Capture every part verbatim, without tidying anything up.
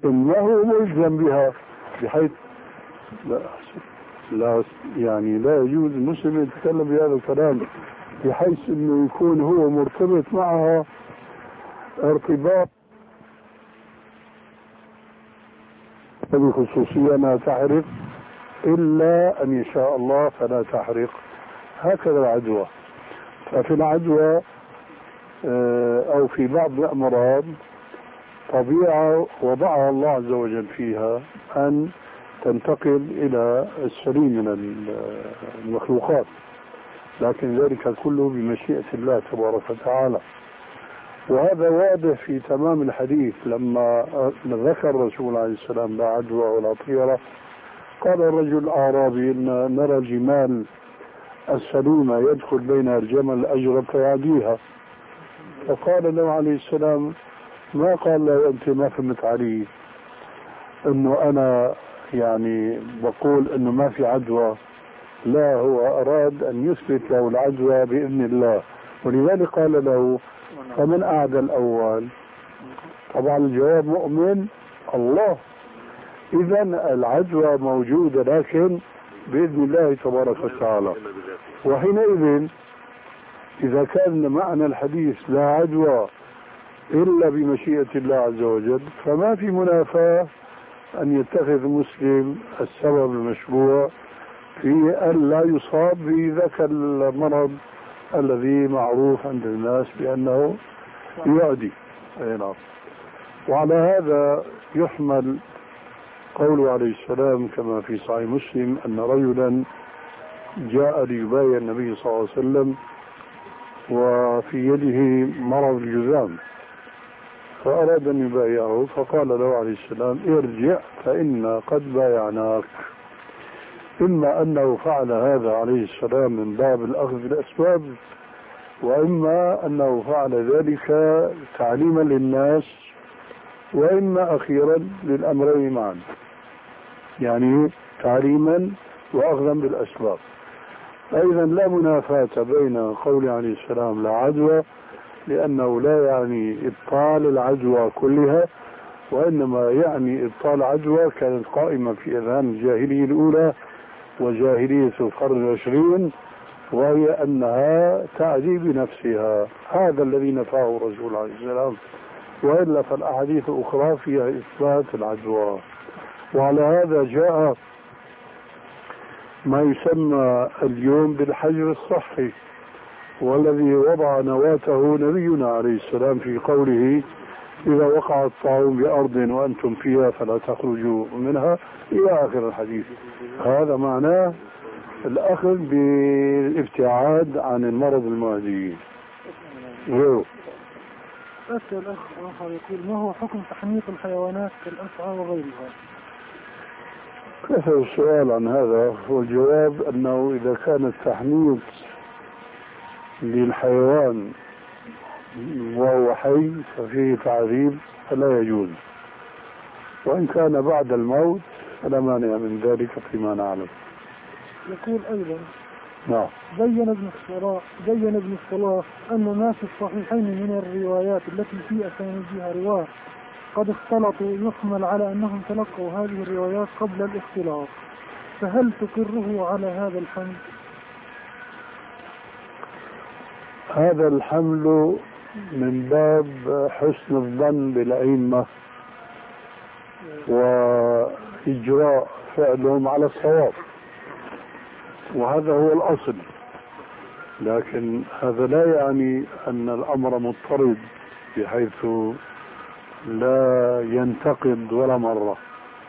ما هو ملزم بها بحيث لا, لا يعني لا يجوز المسلم يتكلم بهذا الكلام بحيث انه يكون هو مرتبط معها ارتباط هذه خصوصية لا تحرق إلا أن يشاء الله فلا تحرق. هكذا العدوى. ففي العدوى أو في بعض الأمراض طبيعة وضعها الله عز وجل فيها أن تنتقل إلى السليم من المخلوقات، لكن ذلك كله بمشيئة الله تبارك وتعالى. وهذا واضح في تمام الحديث لما ذكر الرسول عليه السلام لا عدوى ولا طيرة. قال الرجل الأعرابي إن نرى الجمال السليمة يدخل بينها الجمل الأجرب فيعديها، فقال له عليه السلام ما قال له أنت ما فهمت علي إنه أنا يعني بقول إنه ما في عدوى، لا هو أراد أن يثبت له العدوى بإذن الله، ولذلك قال له فمن أعدى الأول؟ طبعا الجواب مؤمن الله. إذا العدوى موجودة لكن بإذن الله تبارك وتعالى. وحينئذ إذا كان معنى الحديث لا عدوى إلا بمشيئة الله عز وجل فما في منافاة أن يتخذ المسلم السبب المشروع في أن لا يصاب بذاك المرض الذي معروف عند الناس بأنه يعدي. وعلى هذا يحمل قوله عليه السلام كما في صحيح مسلم أن رجلا جاء ليبايع النبي صلى الله عليه وسلم وفي يده مرض الجذام فأراد أن يبايعه، فقال له عليه السلام ارجع فإنا قد بايعناك. إما أنه فعل هذا عليه السلام من باب الأخذ بالأسباب، وإما أنه فعل ذلك تعليما للناس، وإما أخيرا للأمرين معا، يعني تعليما وأخذا بالأسباب. أيضا لا منافاة بين قول عليه السلام لا عدوى، لأنه لا يعني إبطال العدوى كلها، وإنما يعني إبطال عدوى كانت قائمة في أذهان الجاهلية الأولى وجاهلية القرن العشرين، وهي أنها تعدي بنفسها. هذا الذي نفاه الرسول عليه السلام، وإلا فالأحاديث الأخرى فيها إثبات العدوى. وعلى هذا جاء ما يسمى اليوم بالحجر الصحي، والذي وضع نواته نبينا عليه السلام في قوله إذا وقع الطاعون بأرض وأنتم فيها فلا تخرجوا منها إلى آخر الحديث. هذا معناه الأخذ بالابتعاد عن المرض المعدي. غيره أسأل أخ آخر يقول ما هو حكم تحنيط الحيوانات كالأسعى وغيرها؟ كثر السؤال عن هذا، والجواب أنه إذا كان التحنيط للحيوان وهو حي ففيه تعذيب فلا يجوز، وإن كان بعد الموت فلا مانع من ذلك فيما نعلم. يقول أيضا نعم بين ابن الصلاح بين ابن الصلاح أن ما في الصحيحين من الروايات التي في أسانيدها رواه قد اختلطوا يحمل على أنهم تلقوا هذه الروايات قبل الاختلاط، فهل تقره على هذا الحمل؟ هذا الحمل من باب حسن الظن بالأئمة وإجراء فعلهم على الصواب، وهذا هو الأصل. لكن هذا لا يعني أن الأمر مضطرد بحيث لا ينتقد ولا مرة،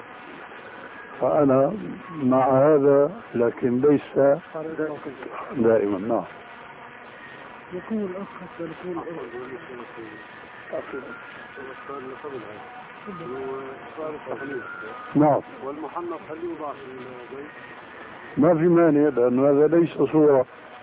فأنا مع هذا لكن ليس دائما. نعم. يقول الأخ يقول نعم والمحنط هل يوضع في البيت؟ ما في مانع لأن هذا ليس صورة.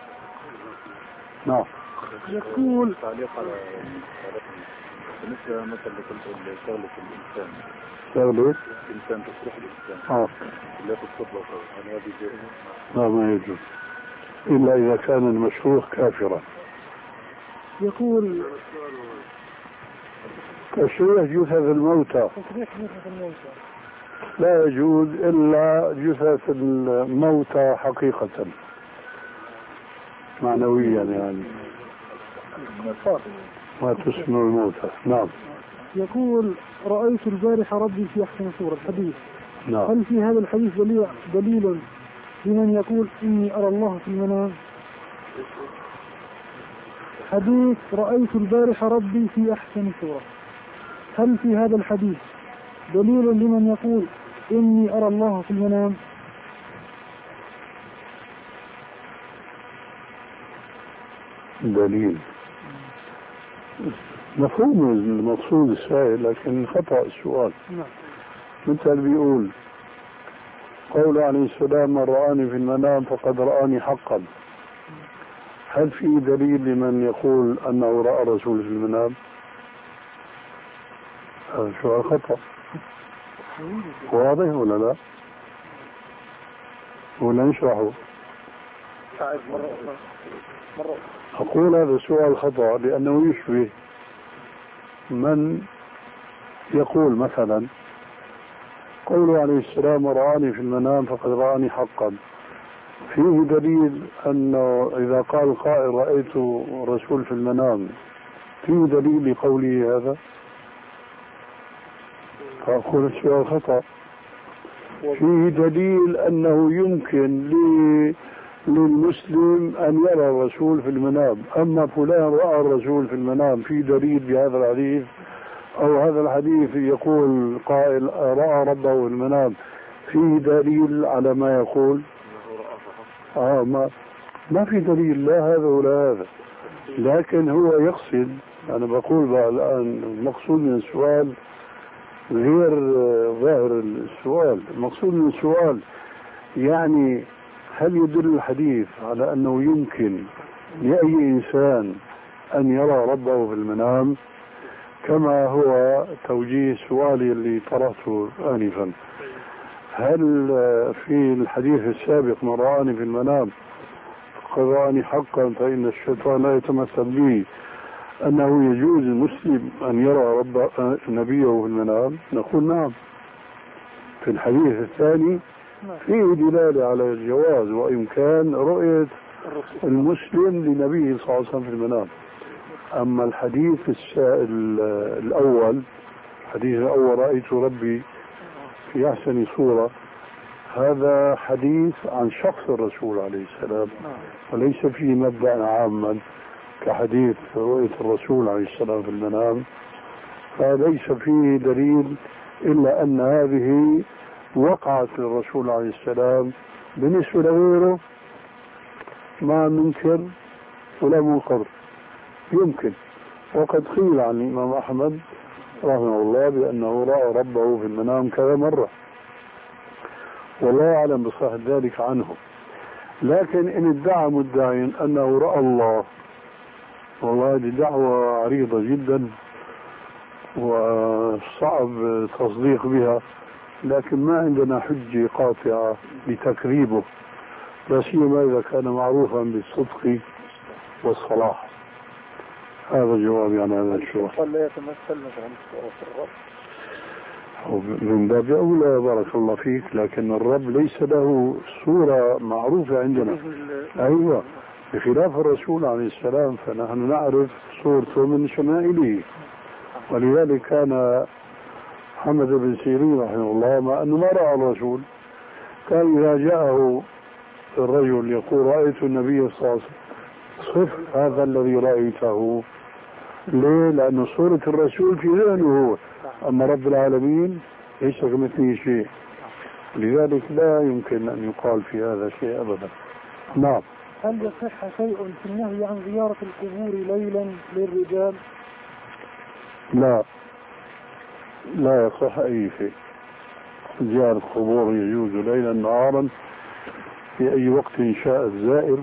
نعم. يقول تعليق على بالنسبة مثلا لكل شغلة الإنسان شغلة الإنسان تصلح الإنسان آه لا تصلح هل هذه جائزة؟ لا ما يجوز إلا إذا كان المشروع كافرا. يقول تشريح جثث الموتى تشريح جثث الموتى لا يجوز إلا جثث الموتى حقيقة معنويا يعني ما تسمى الموتى. نعم. يقول رأيت البارحة ربي في أحسن صورة الحديث. نعم. هل في هذا الحديث دليل, دليل لمن يقول إني أرى الله في المنام؟ حديث رأيت البارحة ربي في أحسن صورة، هل في هذا الحديث دليل لمن يقول إني أرى الله في المنام؟ دليل مفهوم المقصود السائل لكن خطأ السؤال. نعم. مثل بيقول قول عليه السلام من رآني في المنام فقد رآني حقا، هل في دليل لمن يقول أنه رأى الرسول في المنام؟ هذا سؤال خطأ. واضح ولا لا؟ ولا نشرحه؟ أقول هذا سؤال خطأ لأنه يشبه من يقول مثلا قوله عليه السلام رآني في المنام فقد رآني حقا، فيه دليل أنه إذا قال قائل رأيت الرسول في المنام فيه دليل لقوله هذا؟ فأقول السؤال خطأ. فيه دليل أنه يمكن لي للمسلم أن يرى الرسول في المنام، أما فلان رأى الرسول في المنام في دليل بهذا الحديث، أو هذا الحديث يقول قائل رأى ربه في المنام فيه دليل على ما يقول؟ آه ما ما في دليل لا هذا ولا هذا، لكن هو يقصد، أنا بقول بقى الآن المقصود من السؤال غير ظاهر السؤال. المقصود من السؤال يعني هل يدل الحديث على أنه يمكن لأي إنسان أن يرى ربه في المنام، كما هو توجيه سؤالي اللي طرحته آنفا؟ هل في الحديث السابق من رآني في المنام فقد رآني حقا فإن الشيطان لا يتمثل به أنه يجوز المسلم أن يرى رب نبيه في المنام؟ نقول نعم. في الحديث الثاني فيه دلالة على الجواز وإمكان رؤية المسلم لنبيه صلى الله عليه وسلم في المنام. أما الحديث الأول الحديث الأول رأيت ربي في أحسن صورة، هذا حديث عن شخص الرسول عليه السلام وليس فيه مبدأ عاما كحديث رؤية الرسول عليه السلام في المنام، فليس فيه دليل إلا أن هذه وقعت للرسول عليه السلام. بالنسبة لغيره ما منكر ولا منكر، يمكن. وقد قيل عن الإمام أحمد رحمه الله بأنه رأى ربه في المنام كذا مرة، والله أعلم بصحة ذلك عنه. لكن إن ادعى مدعي أنه رأى الله، والله هذه دعوة عريضة جدا وصعب تصديق بها، لكن ما عندنا حجة قاطعة لتكذيبه، لا سيما إذا كان معروفا بالصدق والصلاح. هذا جوابي عن هذا السؤال. لا يتمثل مثلا في الرب من باب أولى بارك الله فيك، لكن الرب ليس له صورة معروفة عندنا. أيوة، بخلاف الرسول عليه السلام فنحن نعرف صورته من شمائله، ولذلك كان محمد بن سيرين رحمه الله مع أنه ما رأى الرسول كان إذا جاءه الرجل يقول رأيت النبي صلى الله عليه وسلم صف هذا الذي رأيته. ليه؟ لأن صورة الرسول في ذهنه هو، أما رب العالمين ليس كمثله شيء، لذلك لا يمكن أن يقال في هذا شيء أبدا. نعم. هل يصح شيء في النهي عن زيارة القبور ليلا للرجال؟ لا لا يصح أي شيء. زيارة القبور يجوز ليلا نهارا في أي وقت شاء الزائر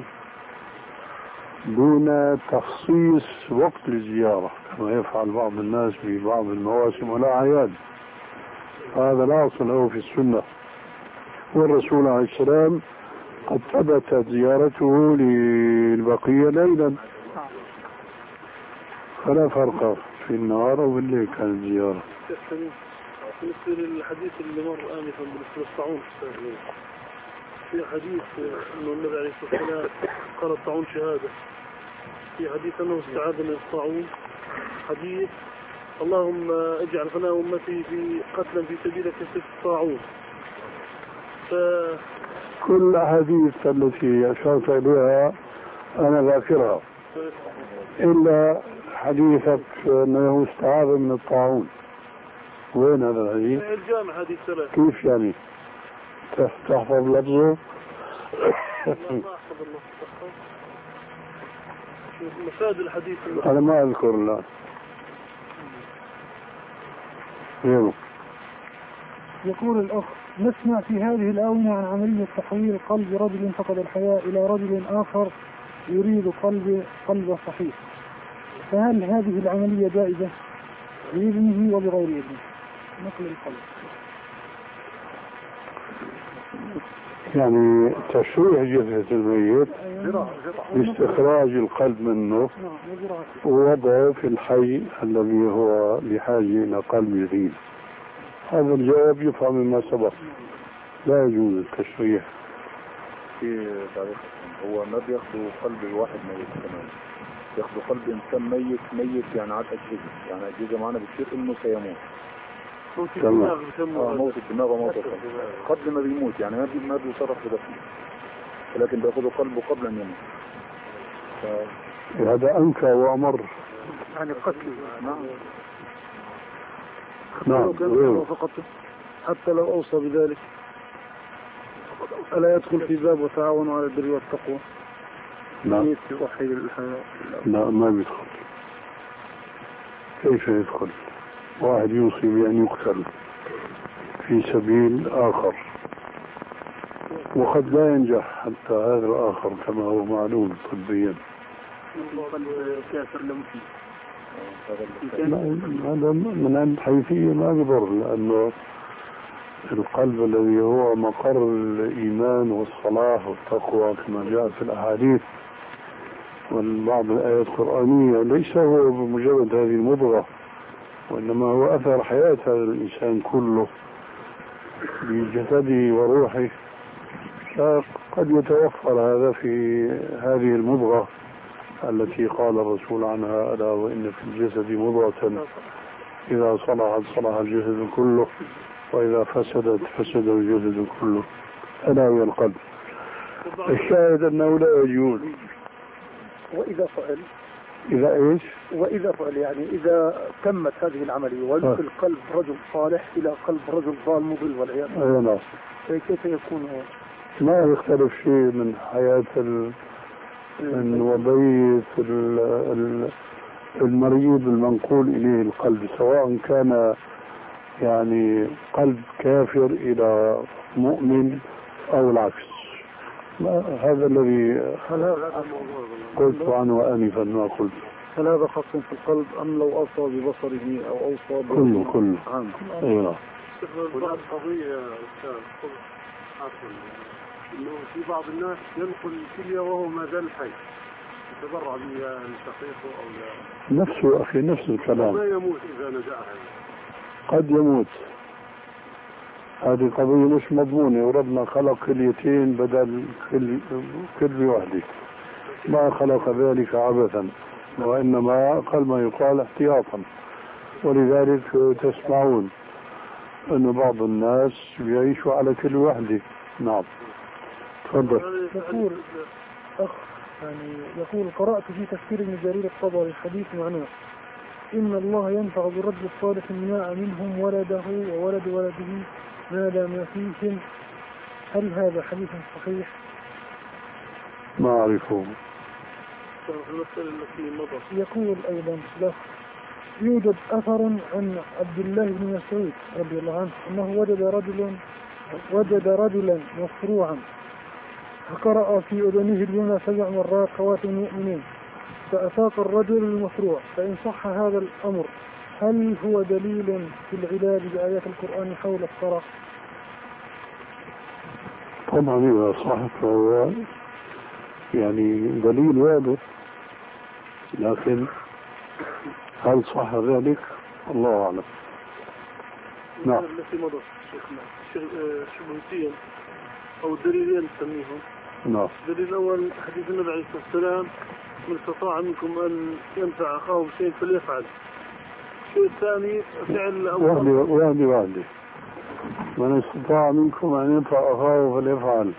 دون تخصيص وقت للزيارة كما يفعل بعض الناس في بعض المواسم والأعياد. هذا لا أصل له في السنة، والرسول عليه السلام قد ثبتت زيارته للبقية ليلا، فلا فرق في النهار أو بالليل كانت زيارة. بالنسبة للحديث اللي مر آنفا بالنسبة للطاعون في حديث أنه النبي عليه الصلاة والسلام قال الطاعون شهادة، في حديث أنه استعاذ من الطاعون، حديث اللهم اجعل فناء أمتي في قتلا في سبيلك في الطاعون. ف... كل الأحاديث التي أشرت إليها أنا ذاكرها إلا حديثك أنه استعاذ من الطاعون. وين هذا الحديث؟ الجامع حديث ثلاثة. كيف يعني؟ تحفظ لفظه؟ ما أحفظ اللفظ. مفاد الحديث أنا ما أذكر الآن. يقول الأخ: نسمع في هذه الآونة عن عملية تحويل قلب رجل فقد الحياة إلى رجل آخر يريد قلب قلب صحيح، فهل هذه العملية جائزة بإذنه وبغير إذنه؟ نقل القلب يعني تشويه جثة الميت باستخراج القلب منه ووضعه في الحي الذي هو بحاجة إلى قلب جديد. هذا الجواب يفهم مما سبق، لا يجوز التشويه. في تعريف هو ما بياخذوا قلب الواحد ميت كمان، بياخذوا قلب إنسان ميت ميت يعني عاد أجهزة، يعني أجهزة معنا بتصير إنه سيموت. موت الدماغ اه موت الدماغ وموت القلب قبل ما بيموت، يعني ما ما بيصرف بدفنه، ولكن بياخذوا قلبه قبل ان يموت. ف... هذا انكى وامر يعني قتل. نعم نعم فقط حتى لو اوصى بذلك الا يدخل في باب وتعاونوا على البر والتقوى؟ لا يوحي الحياة. لا ما بيدخل. كيف يدخل؟ واحد يوصي بأن يقتل في سبيل آخر وقد لا ينجح حتى هذا الآخر كما هو معلوم طبيا. هذا من الحيثية ما يضر، لأنه القلب الذي هو مقر الإيمان والصلاح والتقوى كما جاء في الأحاديث والبعض الآيات القرآنية ليس هو بمجرد هذه المضغة، وإنما هو أثر حياة هذا الإنسان كله بجسده وروحه. قد يتوفر هذا في هذه المضغة التي قال الرسول عنها: ألا وإن في الجسد مضغة إذا صلحت صلح الجسد كله وإذا فسدت فسد الجسد كله، ألا وهي القلب. الشاهد أنه لا يجوز. وإذا فعل إذا إيش؟ وإذا فعل يعني إذا تمت هذه العملية ويدخل آه. قلب رجل صالح إلى قلب رجل ضال مضل والعياذ بالله، كيف يكون هو؟ ما يختلف شيء من حياة ال... من وضعية ال... ال... المريض المنقول إليه القلب، سواء كان يعني قلب كافر إلى مؤمن أو العكس. هذا الذي قلت عنه آنفا ما قلت. هل هذا خاص في القلب أم لو أوصى ببصره أو أوصى كله كله عام؟ أيوة. هناك قضية يا أستاذ إنه في بعض الناس ينقل الكلية وهو ما زال حي، يتبرع بها لشقيقه أو لا نفسه أخي نفس الكلام. ما يموت إذا نزعها، قد يموت. هذه قضية مش مضمونة، وربنا خلق كليتين بدل كل كل واحدة، ما خلق ذلك عبثا، وإنما أقل ما يقال احتياطا. ولذلك تسمعون أن بعض الناس يعيشوا على كل واحدة. نعم تفضل. يقول أخ يعني يقول: قرأت في تفسير ابن جرير الطبري حديث معناه: إن الله ينفع بالرجل الصالح الماء منهم ولده وولد ولده ما دام فيهم. هل هذا حديث صحيح؟ ما أعرفه. يقول أيضا له: يوجد أثر عن عبد الله بن مسعود رضي الله عنه أنه وجد رجلا وجد رجلا مصروعا فقرأ في أذنه اليمنى سبع مرات خواتم المؤمنين فأفاق الرجل المصروع، فإن صح هذا الأمر هل هو دليل في العلاج بآيات القرآن حول الصرع؟ طبعا إذا صح فهو يعني دليل واضح، لكن هل صح ذلك؟ الله أعلم. نعم. التي مضت شيخنا شبهتين أو دليلين نسميهم. نعم. الدليل الأول حديث النبي عليه الصلاة والسلام: من استطاع منكم أن ينفع أخاه بشيء فليفعل. الشيء الثاني فعل أبو واحدة واحدة واحدة. من استطاع منكم أن ينفع أخاه فليفعل.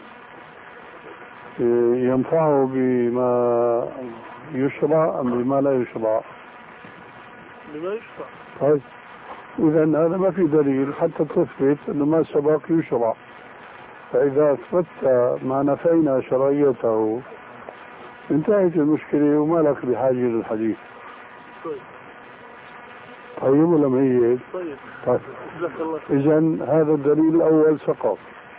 ينفعه بما يشرع أم بما لا يشرع؟ بما يشرع. طيب إذا هذا ما في دليل حتى تثبت أنه ما سبق يشرع. فإذا أثبتت ما نفينا شرعيته انتهت المشكلة وما لك بحاجة للحديث. طيب. طيب ولا ما هي؟ طيب. طيب. الله. إذن هذا الدليل الأول سقط.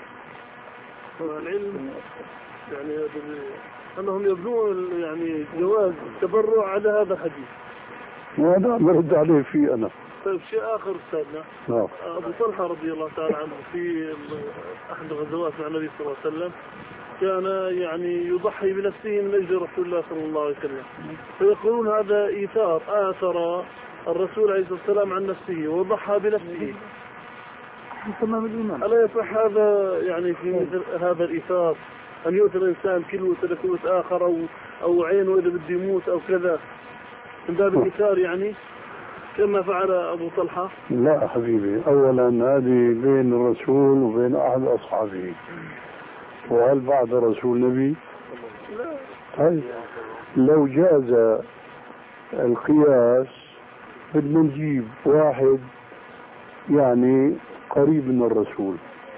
العلم يعني أنهم يبنون يعني جواز التبرع على هذا الحديث. وهذا برد عليه فيه أنا. طيب شيء آخر أستاذنا. نعم. أبو طلحة رضي الله تعالى عنه في أحد الغزوات مع النبي صلى الله عليه وسلم كان يعني يضحي بنفسه من أجل رسول الله صلى الله عليه وسلم، فيقولون هذا إيثار، آثر الرسول عليه الصلاة والسلام عن نفسه وضحى بنفسه. تمام الإيمان. ألا يصح هذا يعني في مثل هذا الإيثار أن يؤثر الإنسان كلوة لكلوة آخر أو أو عينه إذا بده يموت أو كذا من باب الإيثار يعني كما فعل أبو طلحة؟ لا حبيبي، أولا هذه بين الرسول وبين أحد أصحابه، وهل بعد رسول نبي؟ لا. طيب لو جاز القياس بدنا نجيب واحد يعني قريب من الرسول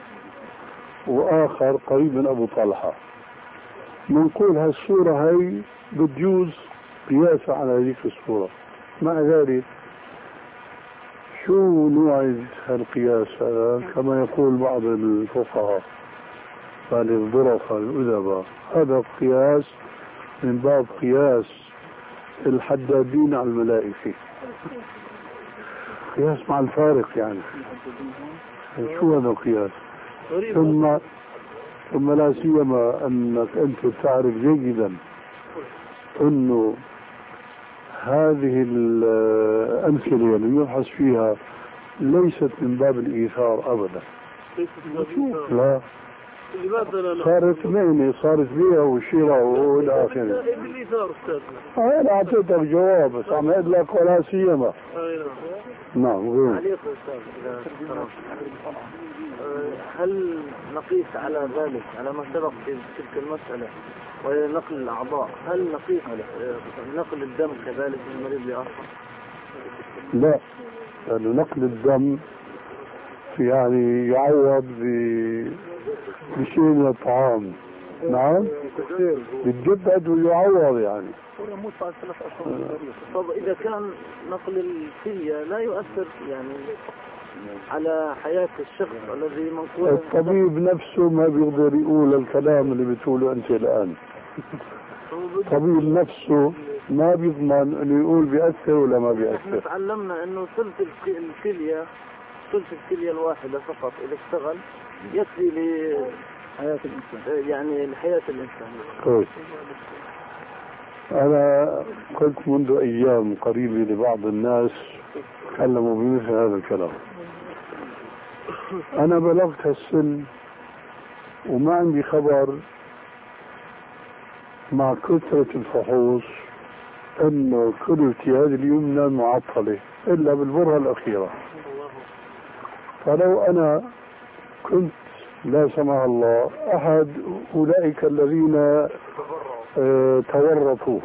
وآخر قريب من أبو طلحة، منقول هالصورة هاي بتجوز قياسا على هذيك الصورة. مع ذلك شو نوع القياس هذا؟ كما يقول بعض الفقهاء الظرفاء الأدباء، هذا قياس من باب قياس الحدادين على الملائكة، قياس مع الفارق يعني. شو هذا القياس؟ ثم ثم لا سيما أنك أنت تعرف جيدا أنه هذه الأمثلة اللي يبحث فيها ليست من باب الإيثار أبدا. لا، صارت مهنة، صارت بيع وشراء والى اخره. بالإيثار أستاذنا. أنا أعطيتك جواب بس عم أقول لك ولا سيما. نعم. غير. عليكم أستاذ. هل نقيس على ذلك على ما سبق في تلك المسألة وهي نقل الأعضاء، هل نقيس نقل الدم كذلك من مريض لآخر؟ لا، لأنه نقل الدم يعني يعوض بشيء من الطعام. نعم، يتجدد ويعوض يعني. طب إذا كان نقل الكلية لا يؤثر يعني على حياة الشخص الذي منقول، الطبيب نفسه ما بيقدر يقول الكلام اللي بتقوله أنت الآن. الطبيب نفسه ما بيضمن انه يقول بيأثر ولا ما بيأثر. احنا تعلمنا انه ثلث الكلية ثلث الكلية الواحدة فقط اذا اشتغل يكفي لحياة الانسان، يعني لحياة الانسان. طيب انا قلت منذ ايام قريبة لبعض الناس تكلموا بمثل هذا الكلام. انا بلغت هالسن وما عندي خبر مع كثرة الفحوص انه كليتي هذه اليمنى معطلة الا بالبرهة الاخيرة. فلو انا كنت لا سمح الله احد اولئك الذين اه تورطوا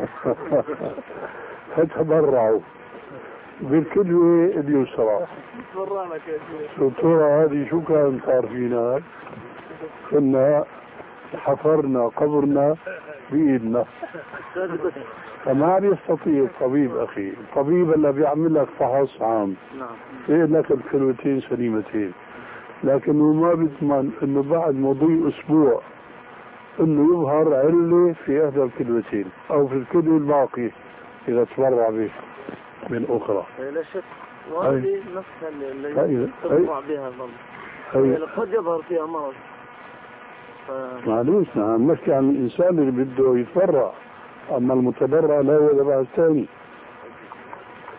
فتبرعوا بالكلوة اليسرى، الدكتورة هذه شو كان صار فينا؟ كنا حفرنا قبرنا بإيدنا. فما يستطيع الطبيب أخي، الطبيب اللي بيعمل لك فحص عام يقول لك الكلوتين سليمتين، لكنه ما بيضمن انه بعد مضي اسبوع انه يظهر علة في احدى الكلوتين او في الكلوة الباقي اذا تبرع به من اخرى. لا شك، وهذه نفسها اللي تبرع بها ضمن قد يظهر فيها مرض. ف... معلوش، نحن نحكي عن الانسان اللي بده يتبرع، اما المتبرع لا هو تبع الثاني.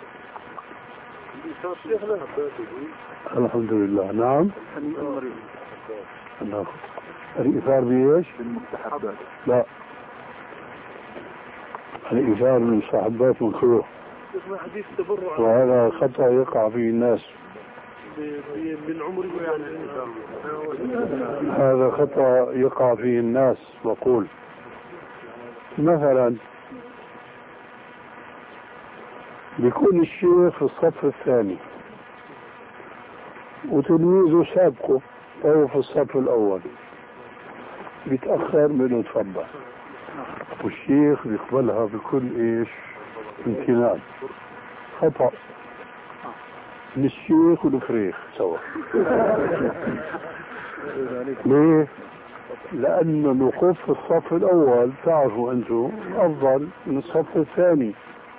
الحمد لله. نعم. نعم. الإيثار بإيش؟ بالمستحبات. لا، الإيثار من المستحبات مكروه، حديث تبرع وهذا خطأ يقع فيه الناس. بالعمر هذا خطأ يقع فيه الناس. بقول مثلا بيكون الشيخ في الصف الثاني وتلميذه سابقه وهو في الصف الأول، بيتأخر منه تفضل، والشيخ بيقبلها بكل إيش امتنان. خطأ من الشيخ والفريخ سوا. ليه؟ لأن الوقوف في الصف الأول تعرفوا أنتم أفضل من الصف الثاني.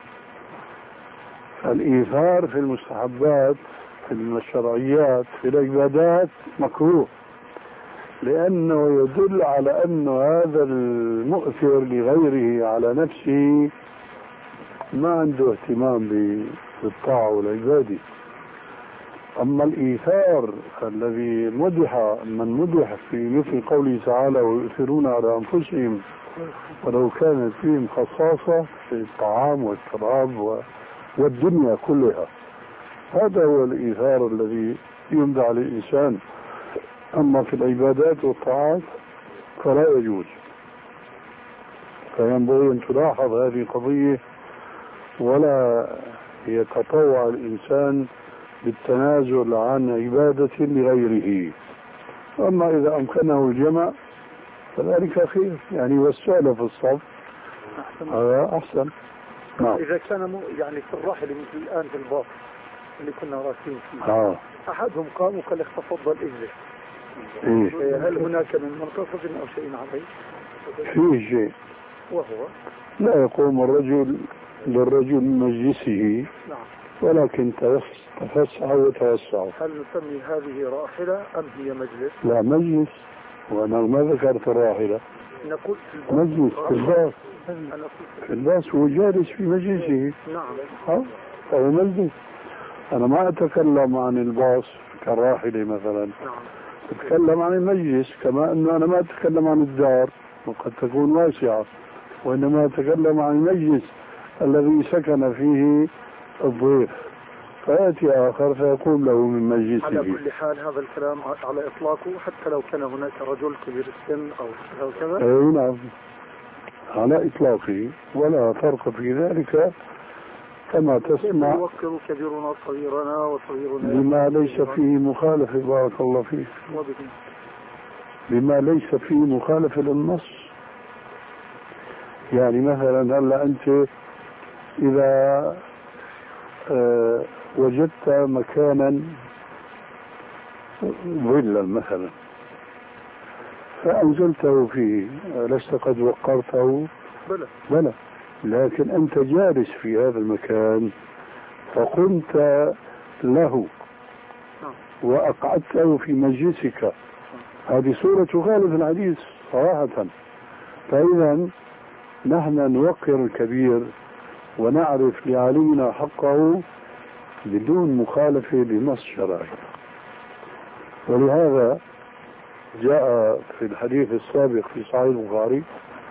الإيثار في المستحبات في الشرعيات في العبادات مكروه، لأنه يدل على أن هذا المؤثر لغيره على نفسه ما عنده اهتمام بالطاعة والعبادة. أما الإيثار الذي مدح من مدح في مثل قوله تعالى ويؤثرون على أنفسهم ولو كانت فيهم خصاصة في الطعام والشراب والدنيا كلها، هذا هو الإيثار الذي يمدح للإنسان. أما في العبادات والطاعات فلا يجوز. فينبغي أن تلاحظ هذه القضية ولا يتطوع الإنسان بالتنازل عن عبادة لغيره. أما إذا أمكنه الجمع فذلك خير، يعني والسؤال في الصف هذا أحسن. نعم. إذا كان يعني في الرحل مثل الآن في الباص اللي كنا راكبين فيه آه. أحدهم قام وقال لك تفضل اجلس. إيه؟ هل هناك من منتصف أو شيء عليه؟ فيه شيء، وهو لا يقوم الرجل للرجل من مجلسه. نعم. ولكن تفسح وتوسع. هل نسمي هذه راحلة أم هي مجلس؟ لا، مجلس، وأنا ما ذكرت الراحلة. نقول مجلس في الباص، في الباص هو جالس في مجلسه. نعم. ها فهو مجلس. أنا ما أتكلم عن الباص كراحلة مثلا. نعم. أتكلم عن المجلس، كما أنه أنا ما أتكلم عن الدار وقد تكون واسعة، وإنما أتكلم عن المجلس الذي سكن فيه الضيف، فيأتي آخر فيقوم له من مجلسه. على كل حال هذا الكلام على إطلاقه حتى لو كان هناك رجل كبير السن أو كذا. أي نعم، على إطلاقه، ولا فرق في ذلك كما تسمع. يوكل كبيرنا صغيرنا وصغيرنا بما ليس فيه مخالفة. بارك الله فيك. بما ليس فيه مخالفة للنص. يعني مثلا هلا أنت إذا أه وجدت مكانا ظلا مثلا فأنزلته فيه، لست قد وقرته؟ بلى. بلى. لكن أنت جالس في هذا المكان فقمت له وأقعدته في مجلسك، هذه صورة تخالف الحديث صراحة. فإذا نحن نوقر الكبير ونعرف لعالمنا حقه بدون مخالفة لنص شرعي. ولهذا جاء في الحديث السابق في صحيح البخاري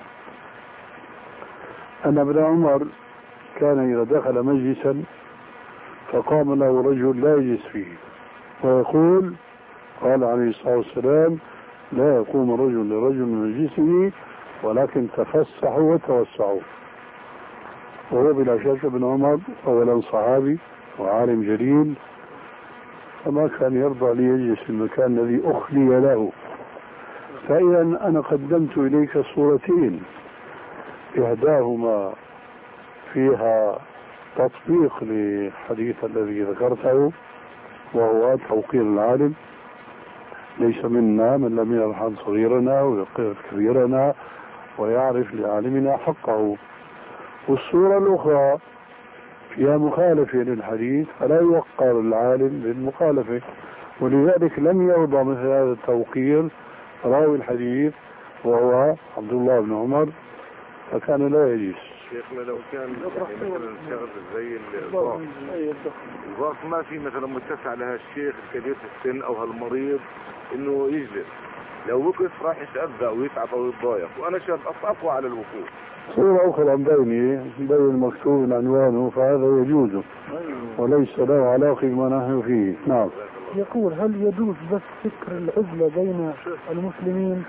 أن ابن عمر كان إذا دخل مجلسا فقام له رجل لا يجلس فيه ويقول، قال عليه الصلاة والسلام: لا يقوم رجل لرجل من مجلسه ولكن تفسحوا وتوسعوا. وهو بلا شك ابن عمر أولا صحابي وعالم جليل، فما كان يرضى ليجلس في المكان الذي أخلي له. فإذا أنا قدمت إليك صورتين، إحداهما فيها تطبيق للحديث الذي ذكرته وهو توقير العالم، ليس منا من لم يرحم صغيرنا ويوقر كبيرنا ويعرف لعالمنا حقه. والصورة الأخرى فيها مخالفة للحديث فلا يوقر العالم بالمخالفة، ولذلك لم يرضى مثل هذا التوقير راوي الحديث وهو عبد الله بن عمر، فكان لا يجلس شيخنا لو كان يعني مثلا شغل زي الضغط الضغط ما في مثلا متسع لها الشيخ الكبير في السن او هالمريض انه يجلس، لو وقف راح يتأذى ويتعب او يتضايق، وانا شاب اقوى على الوقوف. صورة أخرى بيني بين مكتوب عنوانه فهذا يجوز وليس له علاقة بما نحن فيه. نعم. يقول هل يجوز بس فكر العزلة بين المسلمين؟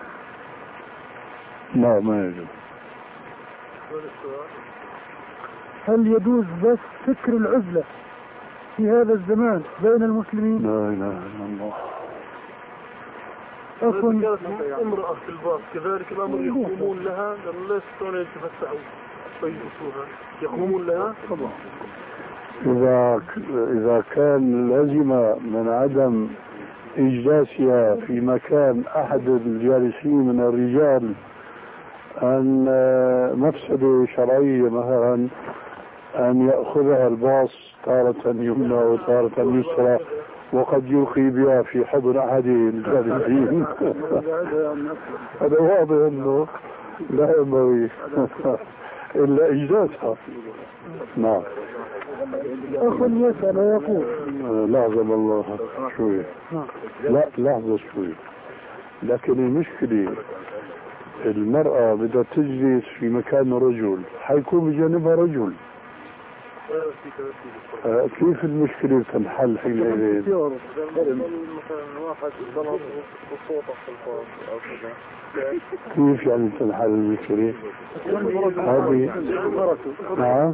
لا ما يجوز. هل يجوز بس فكر العزلة في هذا الزمان بين المسلمين؟ لا إله إلا الله. أكون امرأة في الباص كذلك الأمر يقومون لها لأنه لا يستطيعون أن يتفتحوا فيجلسوها يقومون لها. إذا إذا كان لازم من عدم إجلاسها في مكان أحد الجالسين من الرجال أن مفسدة شرعية مثلا أن يأخذها الباص تارة يمنى وتارة يسرى وقد يلقي بها في حضن أحد الجالسين هذا واضح أنه لا ينبغي إلا إجلاسها. نعم. أخ يسأل ويقول لحظة الله شوية. لا لحظة شوية. لكن المشكلة المرأة بدها تجلس في مكان رجل حيكون بجانبها رجل. آه كيف المشكلة تنحل حينئذ؟ كيف يعني تنحل المشكلة؟ هذه نعم.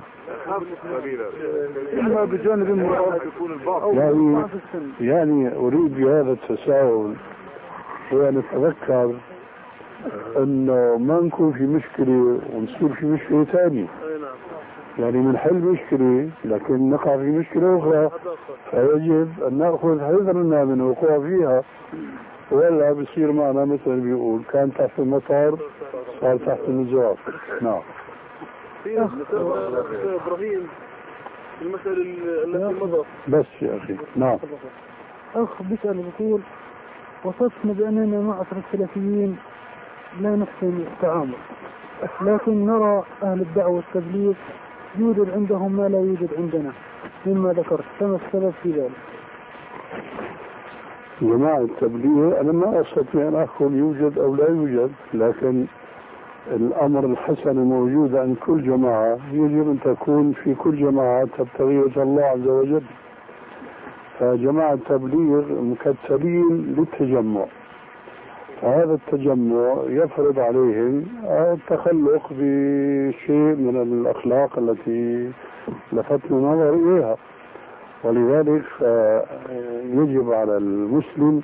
إما بجانب المرأة يكون البعض يعني يعني أريد بهذا التساؤل وأن أتذكر أنه ما نكون في مشكلة ونصير في مشكلة ثانية. يعني بنحل مشكلة لكن نقع في مشكلة أخرى فيجب أن نأخذ حذرنا من الوقوع فيها، ولا بصير معنا مثل بيقول كان تحت المطار صار تحت المجرات. نعم. في إبراهيم المسألة التي مضت بس يا أخي. نعم. أخ بيسأل بيقول وصفنا بأننا معشر السلفيين لا نحسن التعامل، لكن نرى أهل الدعوة والتبليغ يوجد عندهم ما لا يوجد عندنا مما ذكرت، فما السبب في ذلك؟ جماعة التبليغ أنا ما أستطيع أن أقول يوجد أو لا يوجد، لكن الأمر الحسن موجود عند كل جماعة يجب أن تكون في كل جماعة تبتغي وجه الله عز وجل. فجماعة التبليغ مكتبين للتجمع، فهذا التجمع يفرض عليهم التخلق بشيء من الأخلاق التي لفتنا نظر إليها، ولذلك يجب على المسلم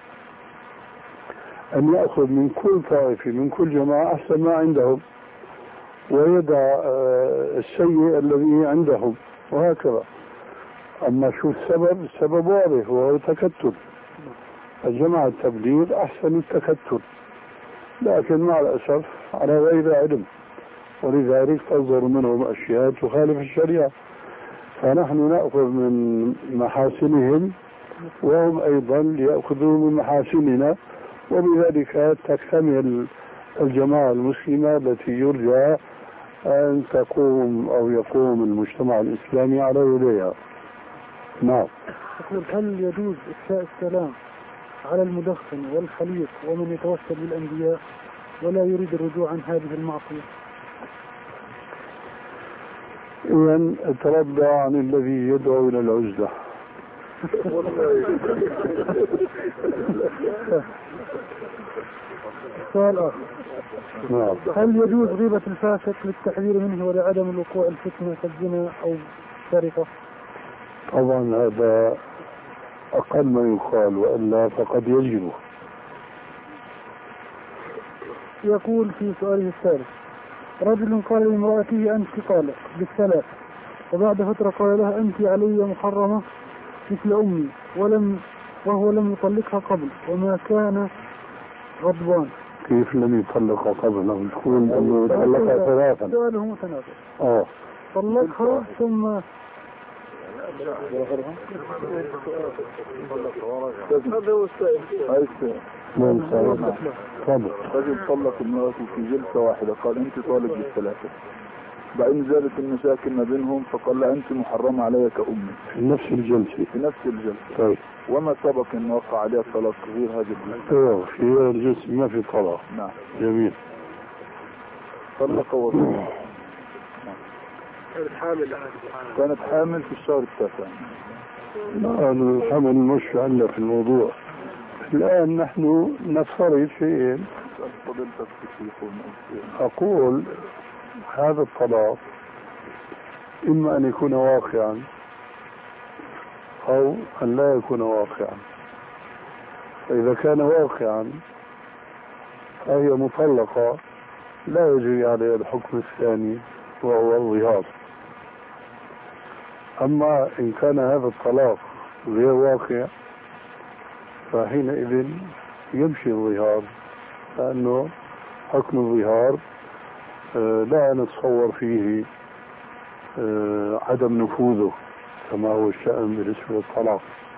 أن يأخذ من كل طائفة من كل جماعة أحسن ما عندهم ويدع السيء الذي عندهم وهكذا. أما شو السبب؟ السبب واضح وهو التكتل. الجماعة التبليغ أحسن التكتل، لكن مع الأسف على غير علم، ولذلك تصدر منهم أشياء تخالف الشريعة، فنحن نأخذ من محاسنهم وهم أيضا يأخذون من محاسننا، وبذلك تكتمل الجماعة المسلمة التي يرجى أن تقوم أو يقوم المجتمع الإسلامي على يديها. نعم. أقول هل يجوز إفشاء السلام على المدخن والخليط ومن يتوسل بالأنبياء ولا يريد الرجوع عن هذه المعصية؟ إذن اتردى عن الذي يدعو إلى العزلة. سؤال آخر. نعم. هل يجوز غيبة الفاسق للتحذير منه ولعدم الوقوع الفتنة كالزنا أو سرقة؟ طبعا هذا أقل ما يقال، وإلا فقد يجب. يقول في سؤاله الثالث رجل قال لامرأته أنت طالق بالثلاث، وبعد فترة قال لها أنت علي محرمة مثل أمي، ولم وهو لم يطلقها قبل وما كان غضبان. كيف لم يطلقها قبل؟ لو تكون أنه طلقها ثلاثا. سؤاله متناقض. آه. طلقها ثم هذا هو السائل. من سأل؟ تفضل. رجل طلق امرأته في جلسة واحدة قال أنت طالق بالثلاثة، بعدين زادت المشاكل ما بينهم فقال لها أنت محرمة علي كأمي في نفس الجلسة. في نفس الجلسة. طيب. وما سبق أن وقع عليها الطلاق غير هذه الجلسة. ايوه في الجلسة ما في طلاق. نعم. جميل. طلق وطلق. كانت حامل كانت حامل في الشهر التاسع. لا الحمل مش عندنا في الموضوع. الآن نحن نفترض شيئين. أقول هذا الطلاق إما أن يكون واقعا أو أن لا يكون واقعا. فإذا كان واقعا فهي مطلقة لا يجري عليها الحكم الثاني وهو الظهار. أما إن كان هذا الطلاق غير واقع فحينئذ يمشي الظهار، لأنه حكم الظهار لا نتصور فيه عدم نفوذه كما هو الشأن بالنسبة للطلاق.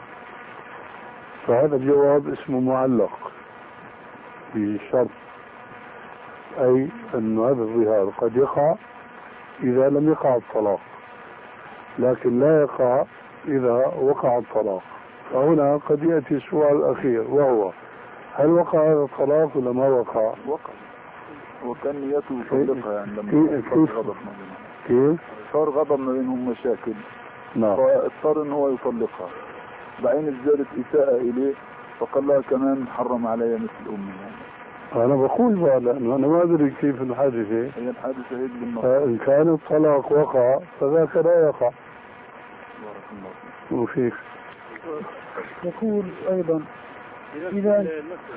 فهذا الجواب اسمه معلق بشرط، أي أن هذا الظهار قد يقع إذا لم يقع الطلاق، لكن لا يقع إذا وقع الطلاق. فهنا قد يأتي السؤال الأخير وهو هل وقع هذا الطلاق ولا ما وقع؟ وقع. وكان نيته يطلقها يعني لما صار غضب ما بينهم. كيف؟ صار غضب ما بينهم مشاكل. نعم. فاضطر ان هو يطلقها. بعدين ازدادت إساءة إليه فقال لها كمان حرم علي مثل أمي يعني. أنا بقول بقى لأنه أنا ما أدري كيف الحادثة. هي الحادثة هيك بالنص. فإن كان الطلاق وقع فذاك لا يقع. بارك الله فيك. وفيك. يقول أيضا إذا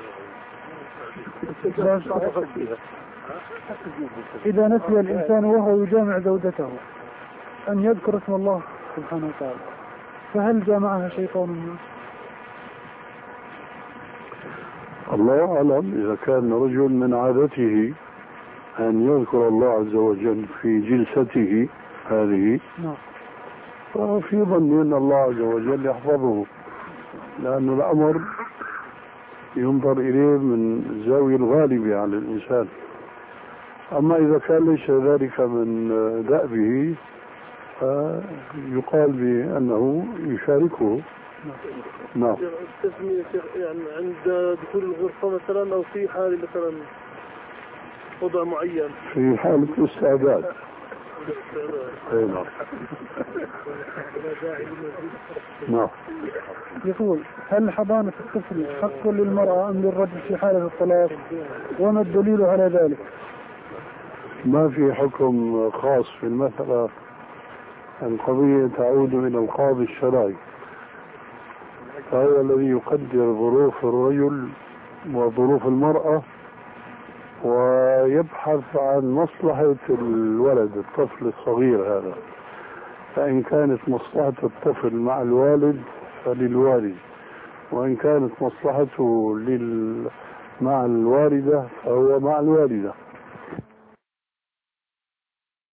إذا نسي الإنسان وهو يجامع زوجته أن يذكر اسم الله سبحانه وتعالى فهل جامعها شيطان الناس؟ الله أعلم. إذا كان رجل من عادته أن يذكر الله عز وجل في جلسته هذه ففي ظني أن الله عز وجل يحفظه، لأن الأمر ينظر إليه من الزاوية الغالبة على الإنسان. أما إذا كان ليس ذلك من دأبه فيقال بأنه يشاركه. نعم. التسمية يعني عند دخول الغرفة مثلا أو في حال مثلا وضع معين في حالة الاستعداد. نعم. يقول هل حضانة الطفل حق للمرأة أم للرجل في حالة الطلاق وما الدليل على ذلك؟ ما في حكم خاص في المسألة. القضية تعود إلى القاضي الشرعي، فهو الذي يقدر ظروف الرجل وظروف المرأة ويبحث عن مصلحة الولد الطفل الصغير هذا. فإن كانت مصلحة الطفل مع الوالد فللوالد، وإن كانت مصلحته لل... مع الوالدة فهو مع الوالدة.